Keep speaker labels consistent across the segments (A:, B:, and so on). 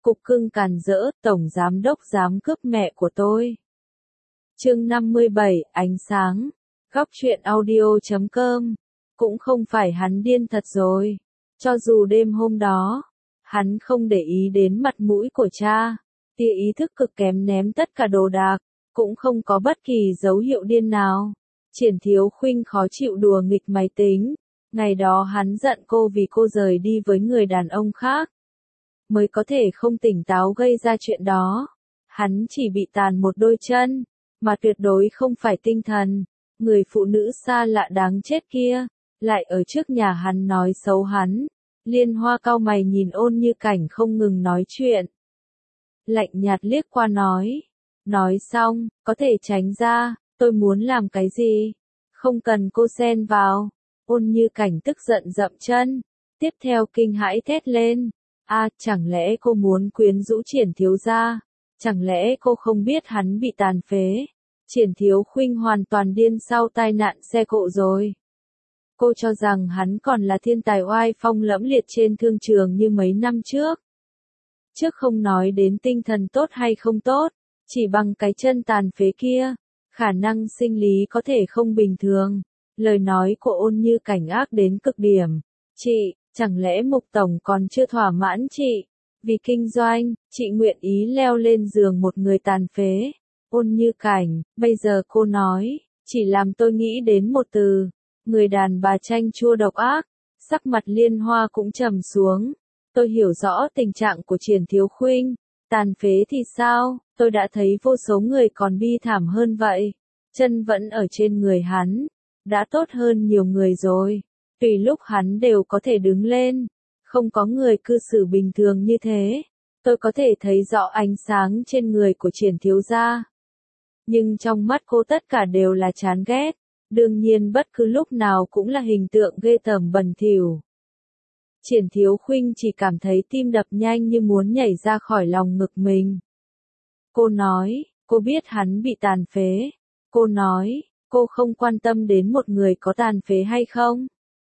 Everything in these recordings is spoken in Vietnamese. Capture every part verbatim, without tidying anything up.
A: Cục cưng càn rỡ, tổng giám đốc dám cướp mẹ của tôi. Chương năm mươi bảy, ánh sáng. Góc truyện audio chấm com. Cũng không phải hắn điên thật rồi. Cho dù đêm hôm đó, hắn không để ý đến mặt mũi của cha, tia ý thức cực kém ném tất cả đồ đạc, cũng không có bất kỳ dấu hiệu điên nào. Triển Thiếu Khuynh khó chịu đùa nghịch máy tính. Ngày đó hắn giận cô vì cô rời đi với người đàn ông khác, mới có thể không tỉnh táo gây ra chuyện đó. Hắn chỉ bị tàn một đôi chân, mà tuyệt đối không phải tinh thần. Người phụ nữ xa lạ đáng chết kia, lại ở trước nhà hắn nói xấu hắn. Liên Hoa cau mày nhìn Ôn Như Cảnh không ngừng nói chuyện. Lạnh nhạt liếc qua nói. Nói xong, có thể tránh ra, tôi muốn làm cái gì? Không cần cô xen vào. Ôn Như Cảnh tức giận dậm chân. Tiếp theo kinh hãi thét lên. À, chẳng lẽ cô muốn quyến rũ Triển thiếu gia? Chẳng lẽ cô không biết hắn bị tàn phế? Triển Thiếu Khuynh hoàn toàn điên sau tai nạn xe cộ rồi. Cô cho rằng hắn còn là thiên tài oai phong lẫm liệt trên thương trường như mấy năm trước. Trước không nói đến tinh thần tốt hay không tốt, chỉ bằng cái chân tàn phế kia, khả năng sinh lý có thể không bình thường. Lời nói của Ôn Như Cảnh ác đến cực điểm. Chị, chẳng lẽ Mục Tổng còn chưa thỏa mãn chị? Vì kinh doanh, chị nguyện ý leo lên giường một người tàn phế. Ôn Như Cảnh, bây giờ cô nói, chỉ làm tôi nghĩ đến một từ. Người đàn bà chanh chua độc ác. Sắc mặt Liên Hoa cũng trầm xuống. Tôi hiểu rõ tình trạng của Triển Thiếu Khuynh. Tàn phế thì sao, tôi đã thấy vô số người còn bi thảm hơn vậy. Chân vẫn ở trên người hắn. Đã tốt hơn nhiều người rồi. Tùy lúc hắn đều có thể đứng lên. Không có người cư xử bình thường như thế. Tôi có thể thấy rõ ánh sáng trên người của Triển thiếu gia. Nhưng trong mắt cô tất cả đều là chán ghét. Đương nhiên bất cứ lúc nào cũng là hình tượng ghê tởm bẩn thỉu. Triển Thiếu Khuynh chỉ cảm thấy tim đập nhanh như muốn nhảy ra khỏi lòng ngực mình. Cô nói, cô biết hắn bị tàn phế. Cô nói, cô không quan tâm đến một người có tàn phế hay không.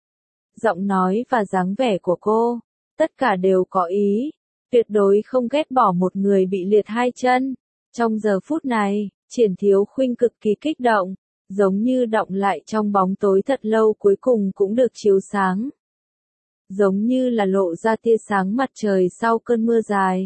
A: Giọng nói và dáng vẻ của cô, tất cả đều có ý. Tuyệt đối không ghét bỏ một người bị liệt hai chân. Trong giờ phút này, Triển Thiếu Khuynh cực kỳ kích động, giống như đọng lại trong bóng tối thật lâu cuối cùng cũng được chiếu sáng. Giống như là lộ ra tia sáng mặt trời sau cơn mưa dài.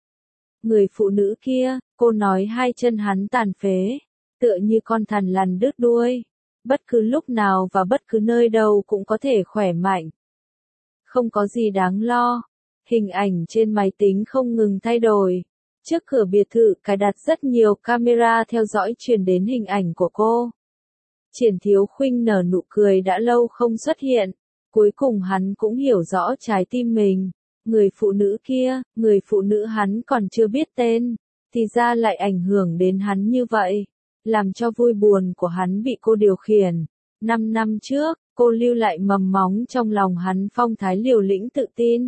A: Người phụ nữ kia, cô nói hai chân hắn tàn phế, tựa như con thằn lằn đứt đuôi. Bất cứ lúc nào và bất cứ nơi đâu cũng có thể khỏe mạnh. Không có gì đáng lo. Hình ảnh trên máy tính không ngừng thay đổi. Trước cửa biệt thự cài đặt rất nhiều camera theo dõi truyền đến hình ảnh của cô. Triển Thiếu Khuynh nở nụ cười đã lâu không xuất hiện. Cuối cùng hắn cũng hiểu rõ trái tim mình. Người phụ nữ kia, người phụ nữ hắn còn chưa biết tên, thì ra lại ảnh hưởng đến hắn như vậy. Làm cho vui buồn của hắn bị cô điều khiển. Năm năm trước, cô lưu lại mầm móng trong lòng hắn phong thái liều lĩnh tự tin.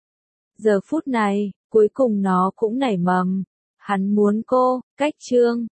A: Giờ phút này, cuối cùng nó cũng nảy mầm. Hắn muốn cô, cách chương.